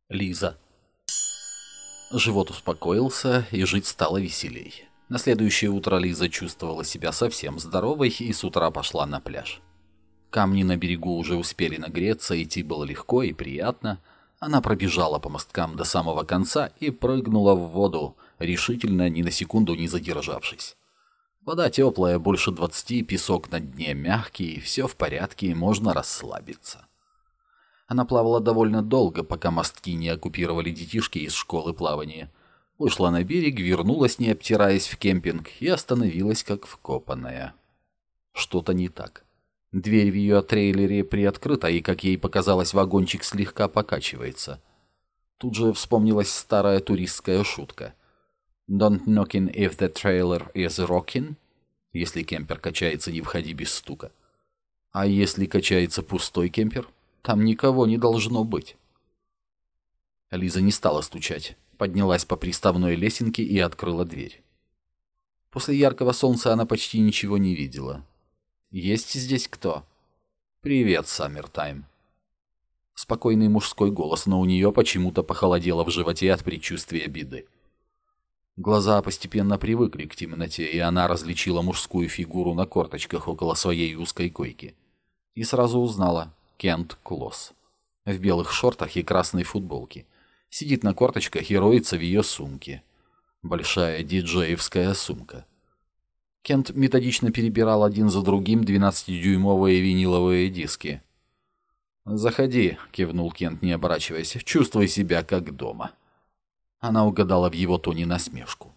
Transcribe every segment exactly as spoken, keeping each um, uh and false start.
Лиза. Живот успокоился, и жить стало веселей. На следующее утро Лиза чувствовала себя совсем здоровой и с утра пошла на пляж. Камни на берегу уже успели нагреться, идти было легко и приятно. Она пробежала по мосткам до самого конца и прыгнула в воду, решительно ни на секунду не задержавшись. Вода теплая, больше двадцати, песок на дне мягкий, все в порядке, можно расслабиться. Она плавала довольно долго, пока мостки не оккупировали детишки из школы плавания. Вышла на берег, вернулась, не обтираясь, в кемпинг и остановилась как вкопанная. Что-то не так. Дверь в ее трейлере приоткрыта, и, как ей показалось, вагончик слегка покачивается. Тут же вспомнилась старая туристская шутка. «Don't knock in if the trailer is rocking». Если кемпер качается, не входи без стука. А если качается пустой кемпер? Там никого не должно быть. Лиза не стала стучать, поднялась по приставной лесенке и открыла дверь. После яркого солнца она почти ничего не видела. «Есть здесь кто?» «Привет, Саммертайм». Спокойный мужской голос, но у нее почему-то похолодело в животе от предчувствия беды. Глаза постепенно привыкли к темноте, и она различила мужскую фигуру на корточках около своей узкой койки. И сразу узнала — Кент Клосс. В белых шортах и красной футболке. Сидит на корточках и роется в ее сумке. Большая диджеевская сумка. Кент методично перебирал один за другим двенадцатидюймовые виниловые диски. «Заходи», — кивнул Кент, не оборачиваясь, — «чувствуй себя как дома». Она угадала в его тоне насмешку.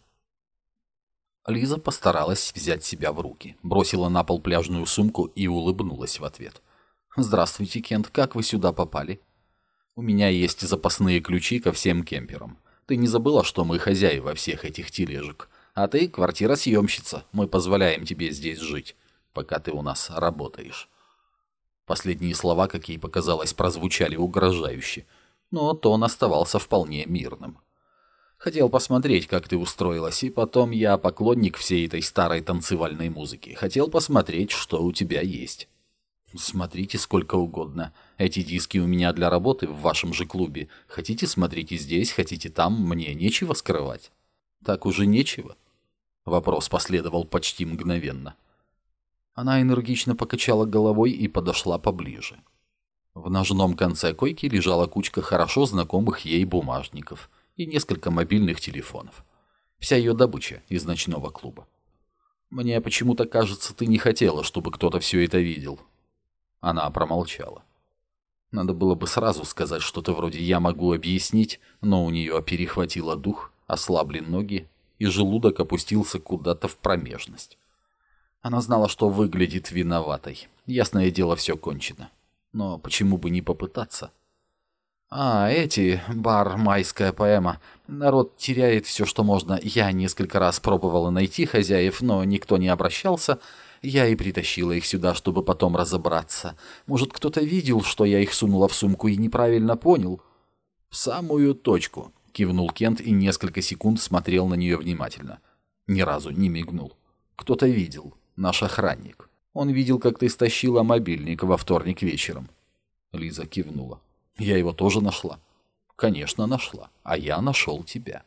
Лиза постаралась взять себя в руки, бросила на пол пляжную сумку и улыбнулась в ответ. «Здравствуйте, Кент, как вы сюда попали?» «У меня есть запасные ключи ко всем кемперам. Ты не забыла, что мы хозяева всех этих тележек? А ты квартира-съемщица, мы позволяем тебе здесь жить, пока ты у нас работаешь». Последние слова, как ей показалось, прозвучали угрожающе, но тон оставался вполне мирным. «Хотел посмотреть, как ты устроилась, и потом я поклонник всей этой старой танцевальной музыки. Хотел посмотреть, что у тебя есть». «Смотрите сколько угодно. Эти диски у меня для работы в вашем же клубе. Хотите, смотрите здесь, хотите там, мне нечего скрывать». «Так уже нечего?» Вопрос последовал почти мгновенно. Она энергично покачала головой и подошла поближе. В ножном конце койки лежала кучка хорошо знакомых ей бумажников и несколько мобильных телефонов. Вся ее добыча из ночного клуба. «Мне почему-то кажется, ты не хотела, чтобы кто-то все это видел». Она промолчала. Надо было бы сразу сказать что-то вроде «я могу объяснить», но у нее перехватило дух, ослабли ноги, и желудок опустился куда-то в промежность. Она знала, что выглядит виноватой. Ясное дело, все кончено. Но почему бы не попытаться? «А, эти, бар «Майская поэма». Народ теряет все, что можно. Я несколько раз пробовала найти хозяев, но никто не обращался. Я и притащила их сюда, чтобы потом разобраться. Может, кто-то видел, что я их сунула в сумку и неправильно понял?» «В самую точку», — кивнул Кент и несколько секунд смотрел на нее внимательно. Ни разу не мигнул. «Кто-то видел. Наш охранник. Он видел, как ты стащила мобильник во вторник вечером». Лиза кивнула. «Я его тоже нашла». «Конечно, нашла. А я нашел тебя».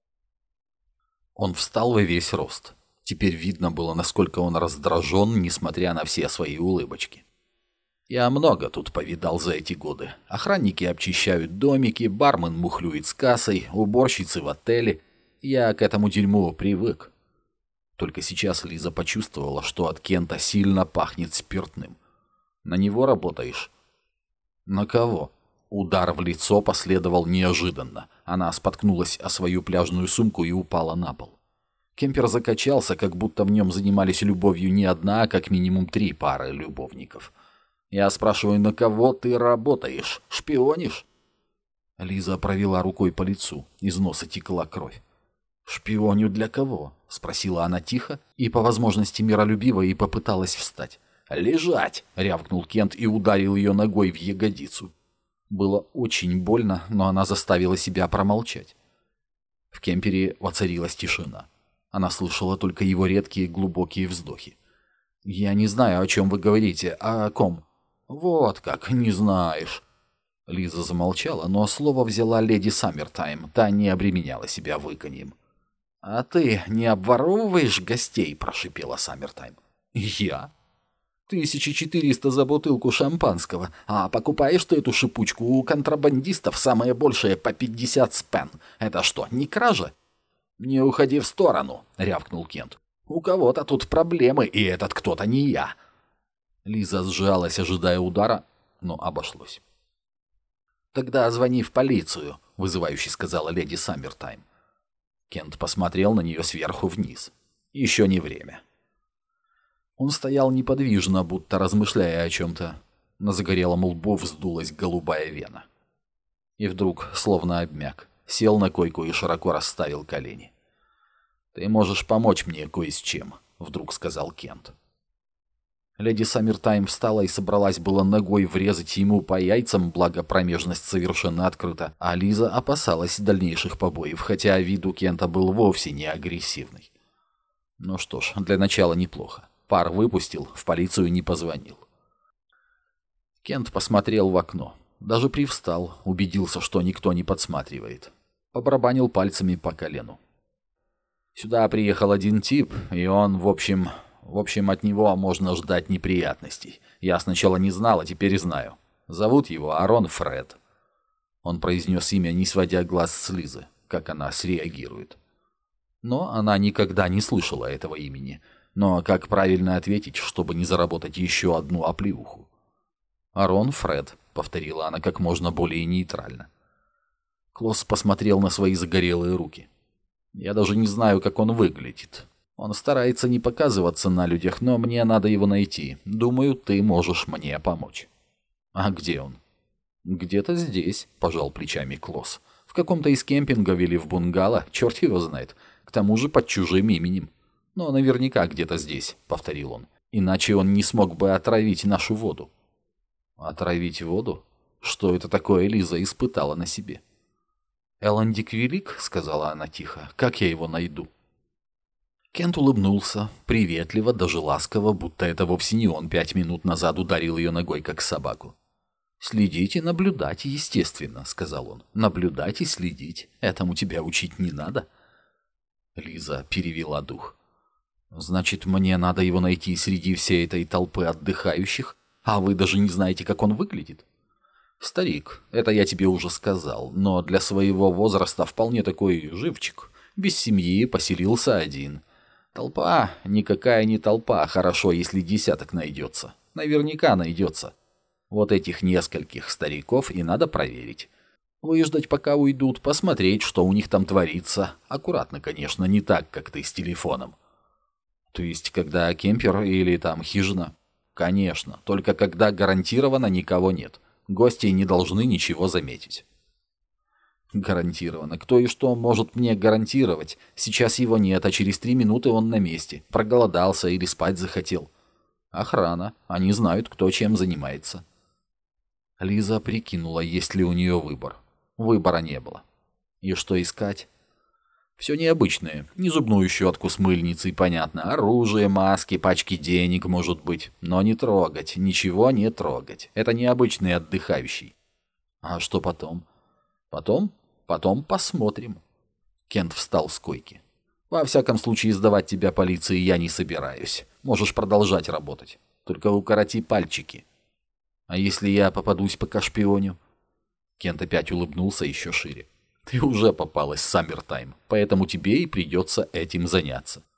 Он встал во весь рост. Теперь видно было, насколько он раздражен, несмотря на все свои улыбочки. «Я много тут повидал за эти годы. Охранники обчищают домики, бармен мухлюет с кассой, уборщицы в отеле. Я к этому дерьму привык». Только сейчас Лиза почувствовала, что от Кента сильно пахнет спиртным. «На него работаешь?» «На кого?» Удар в лицо последовал неожиданно. Она споткнулась о свою пляжную сумку и упала на пол. Кемпер закачался, как будто в нем занимались любовью не одна, а как минимум три пары любовников. «Я спрашиваю, на кого ты работаешь? Шпионишь?» Лиза провела рукой по лицу. Из носа текла кровь. «Шпионю для кого?» — спросила она тихо и, по возможности, миролюбиво, и попыталась встать. «Лежать!» — рявкнул Кент и ударил ее ногой в ягодицу. Было очень больно, но она заставила себя промолчать. В кемпере воцарилась тишина. Она слышала только его редкие глубокие вздохи. «Я не знаю, о чем вы говорите. А о ком?» «Вот как, не знаешь». Лиза замолчала, но слово взяла леди Саммертайм, та не обременяла себя выканьем. «А ты не обворовываешь гостей?» – прошипела Саммертайм. «Я? Тысяча четыреста за бутылку шампанского, а покупаешь ты эту шипучку у контрабандистов самое большее по пятьдесят спен. Это что, не кража?» «Не уходи в сторону!» — рявкнул Кент. «У кого-то тут проблемы, и этот кто-то не я!» Лиза сжалась, ожидая удара, но обошлось. «Тогда звони в полицию», — вызывающе сказала леди Саммертайм. Кент посмотрел на нее сверху вниз. Еще не время. Он стоял неподвижно, будто размышляя о чем-то. На загорелом лбу вздулась голубая вена. И вдруг, словно обмяк, сел на койку и широко расставил колени. «Ты можешь помочь мне кое с чем», — вдруг сказал Кент. Леди Саммертайм встала и собралась было ногой врезать ему по яйцам, благо промежность совершенно открыта, а Лиза опасалась дальнейших побоев, хотя вид у Кента был вовсе не агрессивный. Ну что ж, для начала неплохо. Пар выпустил, в полицию не позвонил. Кент посмотрел в окно. Даже привстал, убедился, что никто не подсматривает. Побарабанил пальцами по колену. Сюда приехал один тип, и он, в общем... В общем, от него можно ждать неприятностей. Я сначала не знал, а теперь знаю. Зовут его Арон Фред. Он произнес имя, не сводя глаз с Лизы, как она среагирует. Но она никогда не слышала этого имени. Но как правильно ответить, чтобы не заработать еще одну оплеуху? «Арон Фред», — повторила она как можно более нейтрально. Клосс посмотрел на свои загорелые руки. «Я даже не знаю, как он выглядит. Он старается не показываться на людях, но мне надо его найти. Думаю, ты можешь мне помочь». «А где он?» «Где-то здесь», — пожал плечами Клосс. «В каком-то из кемпингов или в бунгало, черт его знает. К тому же под чужим именем. Но наверняка где-то здесь», — повторил он. «Иначе он не смог бы отравить нашу воду». «Отравить воду? Что это такое, Лиза испытала на себе?» «Эландик велик», — сказала она тихо. «Как я его найду?» Кент улыбнулся, приветливо, даже ласково, будто это вовсе не он пять минут назад ударил ее ногой, как собаку. «Следить и наблюдать, естественно», — сказал он. «Наблюдать и следить. Этому тебя учить не надо». Лиза перевела дух. «Значит, мне надо его найти среди всей этой толпы отдыхающих, а вы даже не знаете, как он выглядит?» «Старик, это я тебе уже сказал, но для своего возраста вполне такой живчик. Без семьи, поселился один. Толпа? Никакая не толпа, хорошо, если десяток найдется. Наверняка найдется. Вот этих нескольких стариков и надо проверить. Выждать, пока уйдут, посмотреть, что у них там творится. Аккуратно, конечно, не так, как ты с телефоном». «То есть, когда кемпер или там хижина?» «Конечно, только когда гарантированно никого нет. Гости не должны ничего заметить». «Гарантированно. Кто и что может мне гарантировать? Сейчас его нет, а через три минуты он на месте. Проголодался или спать захотел». «Охрана. Они знают, кто чем занимается». Лиза прикинула, есть ли у нее выбор. Выбора не было. И что искать? Все необычное. Не зубную щетку с мыльницей, понятно. Оружие, маски, пачки денег, может быть. Но не трогать. Ничего не трогать. Это необычный отдыхающий. А что потом? Потом? Потом посмотрим. Кент встал с койки. «Во всяком случае, сдавать тебя полиции я не собираюсь. Можешь продолжать работать. Только укороти пальчики». «А если я попадусь пока шпионю?» Кент опять улыбнулся еще шире. «Ты уже попалась, Саммертайм, поэтому тебе и придется этим заняться».